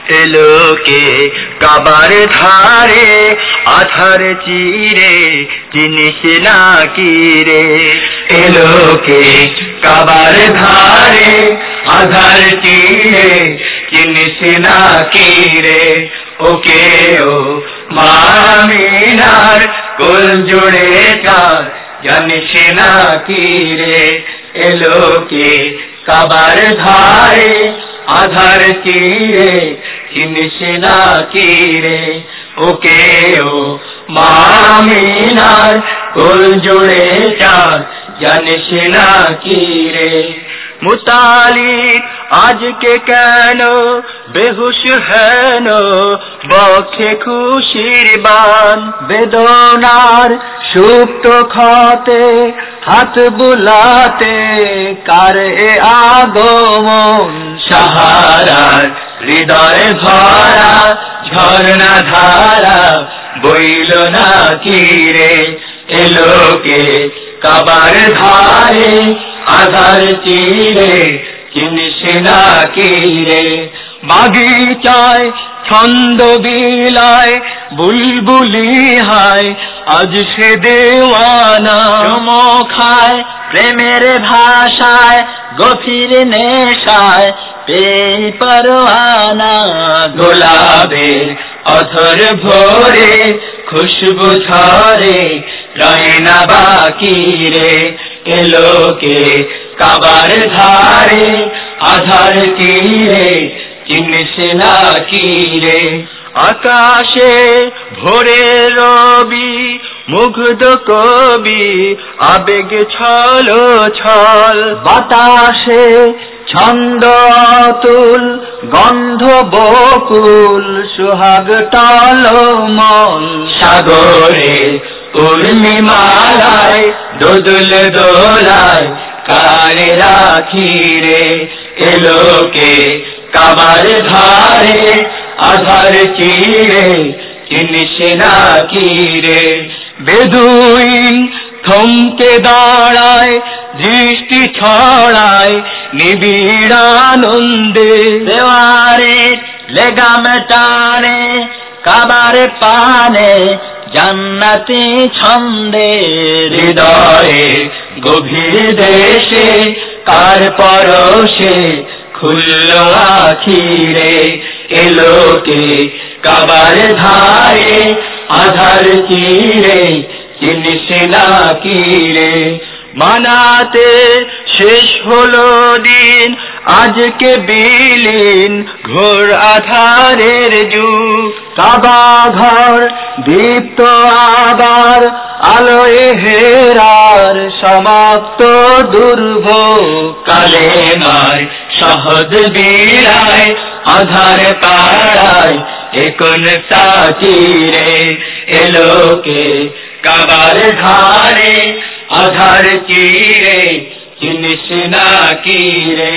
এলোকে কাবার ধারে আধার চিরে চিনিস না কি রে এলোকে কাবার ধারে আধার চিরে চিনিস না কি রে ওকে ও মা আমিনার কোল জুড়ে চাঁদ জানিস না কি রে এলোকে কাবার ধারে আধার চিরে চিনিস না কি রে ওকে ও মা আমিনার কোল জুড়ে চাঁদ জানিস না কি রে মুতালিব আজকে কেন বেহুশ হেন বক্ষে খুশির বান বেদনার সুপ্ত ক্ষতে হাত বুলাতে কার এ আগমন সাহারার হৃদয়ে ভরা ঝর্ণা ধারা বইল না কি রে এলোকে কাবার ধারে আধার চিরে চিনিস না কি রে বাগিচায় ছন্দ বিলায় বুলবুলি হায় আজ সে দেওয়ানা চমকায় প্রেমের ভাষায় গভীর নেশায় পরওয়ানা গোলাপের অধর ভরে খুশবু ঝরে রয় না বাকি রে এলোকে কাবার ধারে আধার চিরে চিনিস না কি রে আকাশে ভোরে রবি মুগ্ধ কবি আবেগ ছলো ছল বাতাসে ছন্দ অতুল গন্ধ বকুল সুহাগ টলমল সাগরে পূর্ণিমালায় দোদুল দোলায় কারে রাখি রে এলোকে কাবার ধারে আধার চিরে চিনিস না কি রে বেদুইন থমকে দাঁড়ায় দৃষ্টি ছড়ায় নিবিড় আনন্দে দেওয়ারে লেগাম টানে কাবার পানে জান্নাতি ছন্দে হৃদয়ে গভীর দেশে কার পরশে খুলল আখি রে এলোকে কাবার ধারে আধার চিরে চিনিস না কি রে মানাতে শেষ হলো দিন আজকে বিলীন ঘোর আধারের যুগ কাবা ঘর দীপ্ত আবার আলোয় হেরার সমাপ্ত দুর্ভোগ কালেমার সহজ বিরায় আধার পাড়ায় এখন সাচিরে এলোকে কাবার ধারে আধার চিরে চিনিস না কি রে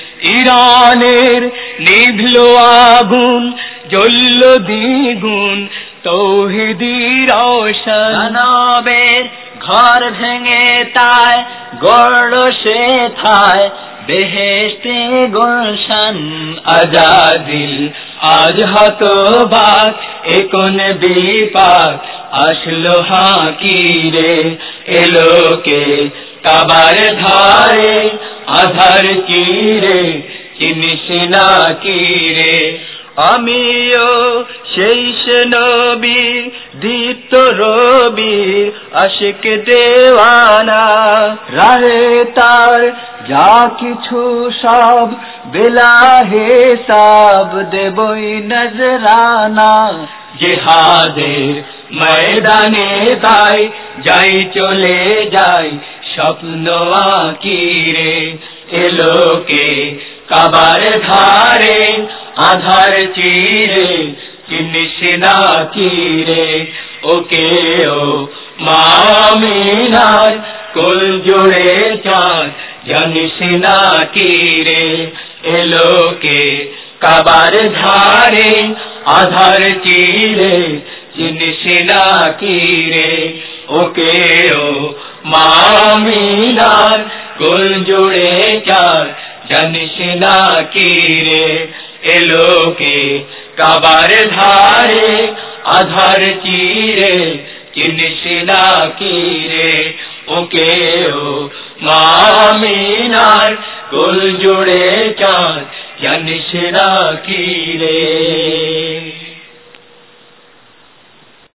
ইরানের নিভল আগুন জ্বলল দ্বিগুণ তৌহিদি রওশন মানবের ঘর ভেঙে তাই গড়ল সে ঠায় বেহেশতে গুলশান আজাদিল আজ হতবাক এখন বিপাক আসলো হাকি রে এলোকে কাবার ধারে আধার চিরে চিনিস না কি রে আমিও সেই নবীর দীপ্ত রবির আশিক দেওয়ানা রাহে তার যা কিছু সব বেলা হিসাব দেবই নজরানা জিহাদের ময়দানে তাই যাই চলে যাই স্বপ্ন আঁকি রে এলোকে কাবার ধারে আধার চিরে চিনিস না কি রে ওকে ও মা আমিনার কোল জুড়ে চাঁদ জানিস না কি রে এলোকে কাবার ধারে আধার চিরে চিনিস না কি রে ওকে ও মা আমিনার কোল জুড়ে চাঁদ জানিস না কি রে এলোকে কাবার ধারে আধার চিরে চিনিসনা কিরে ওকে ও মা আমিনার কোল জুড়ে চাঁদ জানিস না কিরে